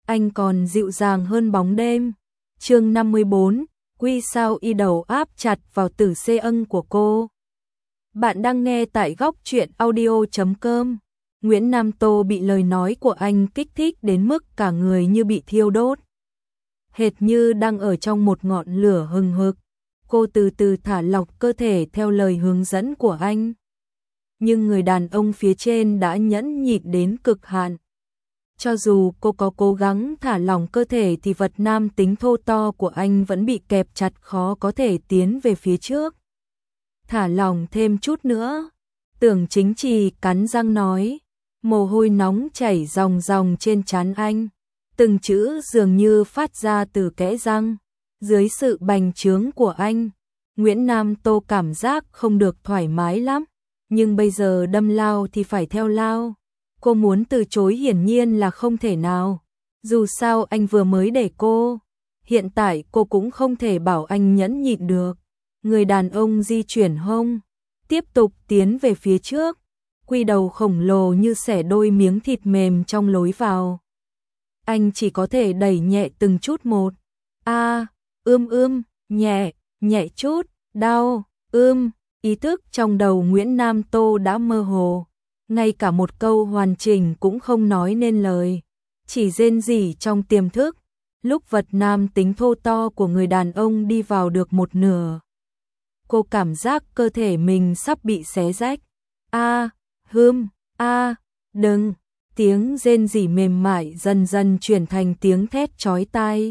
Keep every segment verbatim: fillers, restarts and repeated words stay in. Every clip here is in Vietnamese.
anh còn dịu dàng hơn bóng đêm. Chương năm mươi bốn, Quy sao y đầu áp chặt vào tử xê âng của cô. Bạn đang nghe tại góc truyện audio chấm com. Nguyễn Nam Tô bị lời nói của anh kích thích đến mức cả người như bị thiêu đốt. Hệt như đang ở trong một ngọn lửa hừng hực. Cô từ từ thả lỏng cơ thể theo lời hướng dẫn của anh. Nhưng người đàn ông phía trên đã nhẫn nhịn đến cực hạn. Cho dù cô có cố gắng thả lỏng cơ thể thì vật nam tính thô to của anh vẫn bị kẹp chặt, khó có thể tiến về phía trước. Thả lỏng thêm chút nữa. Tưởng Chính Trì cắn răng nói. Mồ hôi nóng chảy ròng ròng trên trán anh. Từng chữ dường như phát ra từ kẽ răng. Dưới sự bành trướng của anh, Nguyễn Nam Tô cảm giác không được thoải mái lắm. Nhưng bây giờ đâm lao thì phải theo lao. Cô muốn từ chối hiển nhiên là không thể nào. Dù sao anh vừa mới để cô. Hiện tại cô cũng không thể bảo anh nhẫn nhịn được. Người đàn ông di chuyển hông, tiếp tục tiến về phía trước. Quy đầu khổng lồ như xẻ đôi miếng thịt mềm trong lối vào. Anh chỉ có thể đẩy nhẹ từng chút một. A, ưm ưm, nhẹ, nhẹ chút, đau, ưm. Ý thức trong đầu Nguyễn Nam Tô đã mơ hồ. Ngay cả một câu hoàn chỉnh cũng không nói nên lời. Chỉ rên rỉ trong tiềm thức. Lúc vật nam tính thô to của người đàn ông đi vào được một nửa, cô cảm giác cơ thể mình sắp bị xé rách. A, hưm, a, đừng. Tiếng rên rỉ mềm mại dần dần chuyển thành tiếng thét chói tai.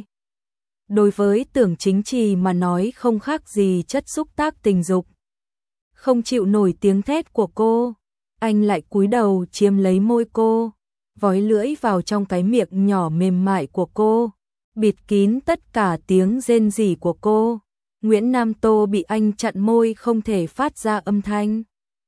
Đối với Tưởng Chính Trì mà nói không khác gì chất xúc tác tình dục. Không chịu nổi tiếng thét của cô, anh lại cúi đầu chiếm lấy môi cô, vói lưỡi vào trong cái miệng nhỏ mềm mại của cô, bịt kín tất cả tiếng rên rỉ của cô. Nguyễn Nam Tô bị anh chặn môi không thể phát ra âm thanh.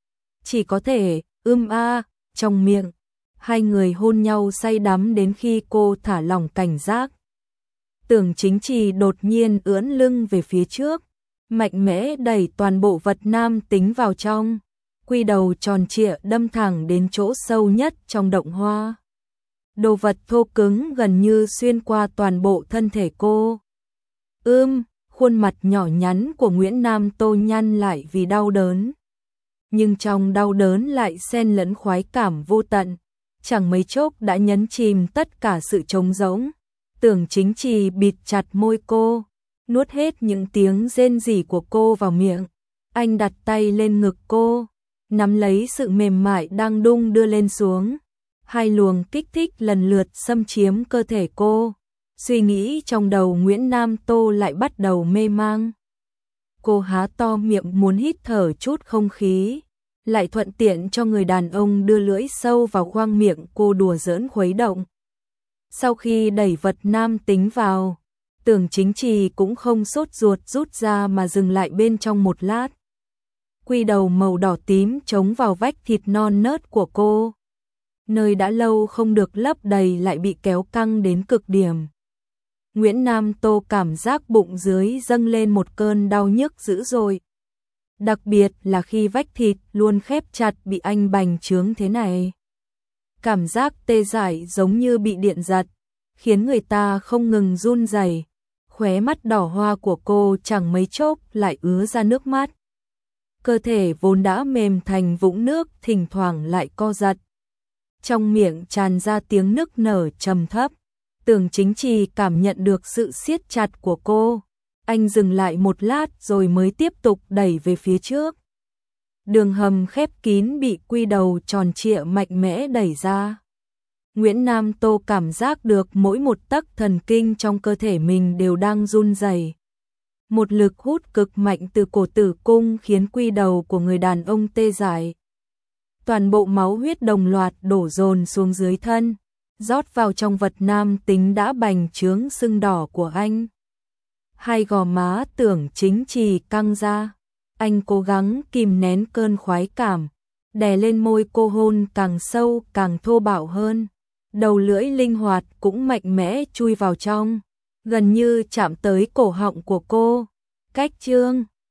Chỉ có thể ưm a trong miệng. Hai người hôn nhau say đắm đến khi cô thả lỏng cảnh giác. Tưởng Chính Trì đột nhiên ưỡn lưng về phía trước, mạnh mẽ đẩy toàn bộ vật nam tính vào trong. Quy đầu tròn trịa đâm thẳng đến chỗ sâu nhất trong động hoa. Đồ vật thô cứng gần như xuyên qua toàn bộ thân thể cô. Ưm, khuôn mặt nhỏ nhắn của Nguyễn Nam Tô nhăn lại vì đau đớn. Nhưng trong đau đớn lại xen lẫn khoái cảm vô tận. Chẳng mấy chốc đã nhấn chìm tất cả sự trống rỗng. Tưởng Chính Trì bịt chặt môi cô, nuốt hết những tiếng rên rỉ của cô vào miệng. Anh đặt tay lên ngực cô, nắm lấy sự mềm mại đang đung đưa lên xuống. Hai luồng kích thích lần lượt xâm chiếm cơ thể cô. Suy nghĩ trong đầu Nguyễn Nam Tô lại bắt đầu mê mang. Cô há to miệng muốn hít thở chút không khí, lại thuận tiện cho người đàn ông đưa lưỡi sâu vào khoang miệng cô đùa giỡn khuấy động. Sau khi đẩy vật nam tính vào, Tưởng Chính Trì cũng không sốt ruột rút ra mà dừng lại bên trong một lát. Quy đầu màu đỏ tím chống vào vách thịt non nớt của cô. Nơi đã lâu không được lấp đầy lại bị kéo căng đến cực điểm. Nguyễn Nam Tô cảm giác bụng dưới dâng lên một cơn đau nhức dữ dội. Đặc biệt là khi vách thịt luôn khép chặt bị anh bành trướng thế này. Cảm giác tê dại giống như bị điện giật, khiến người ta không ngừng run rẩy. Khóe mắt đỏ hoa của cô chẳng mấy chốc lại ứa ra nước mắt. Cơ thể vốn đã mềm thành vũng nước thỉnh thoảng lại co giật. Trong miệng tràn ra tiếng nức nở trầm thấp. Tưởng Chính Trì cảm nhận được sự siết chặt của cô. Anh dừng lại một lát rồi mới tiếp tục đẩy về phía trước. Đường hầm khép kín bị quy đầu tròn trịa mạnh mẽ đẩy ra. Nguyễn Nam Tô cảm giác được mỗi một tấc thần kinh trong cơ thể mình đều đang run rẩy. Một lực hút cực mạnh từ cổ tử cung khiến quy đầu của người đàn ông tê dại. Toàn bộ máu huyết đồng loạt đổ dồn xuống dưới thân, rót vào trong vật nam tính đã bành trướng sưng đỏ của anh. Hai gò má Tưởng Chính Trì căng ra. Anh cố gắng kìm nén cơn khoái cảm, đè lên môi cô hôn càng sâu càng thô bạo hơn. Đầu lưỡi linh hoạt cũng mạnh mẽ chui vào trong, gần như chạm tới cổ họng của cô. Cách chương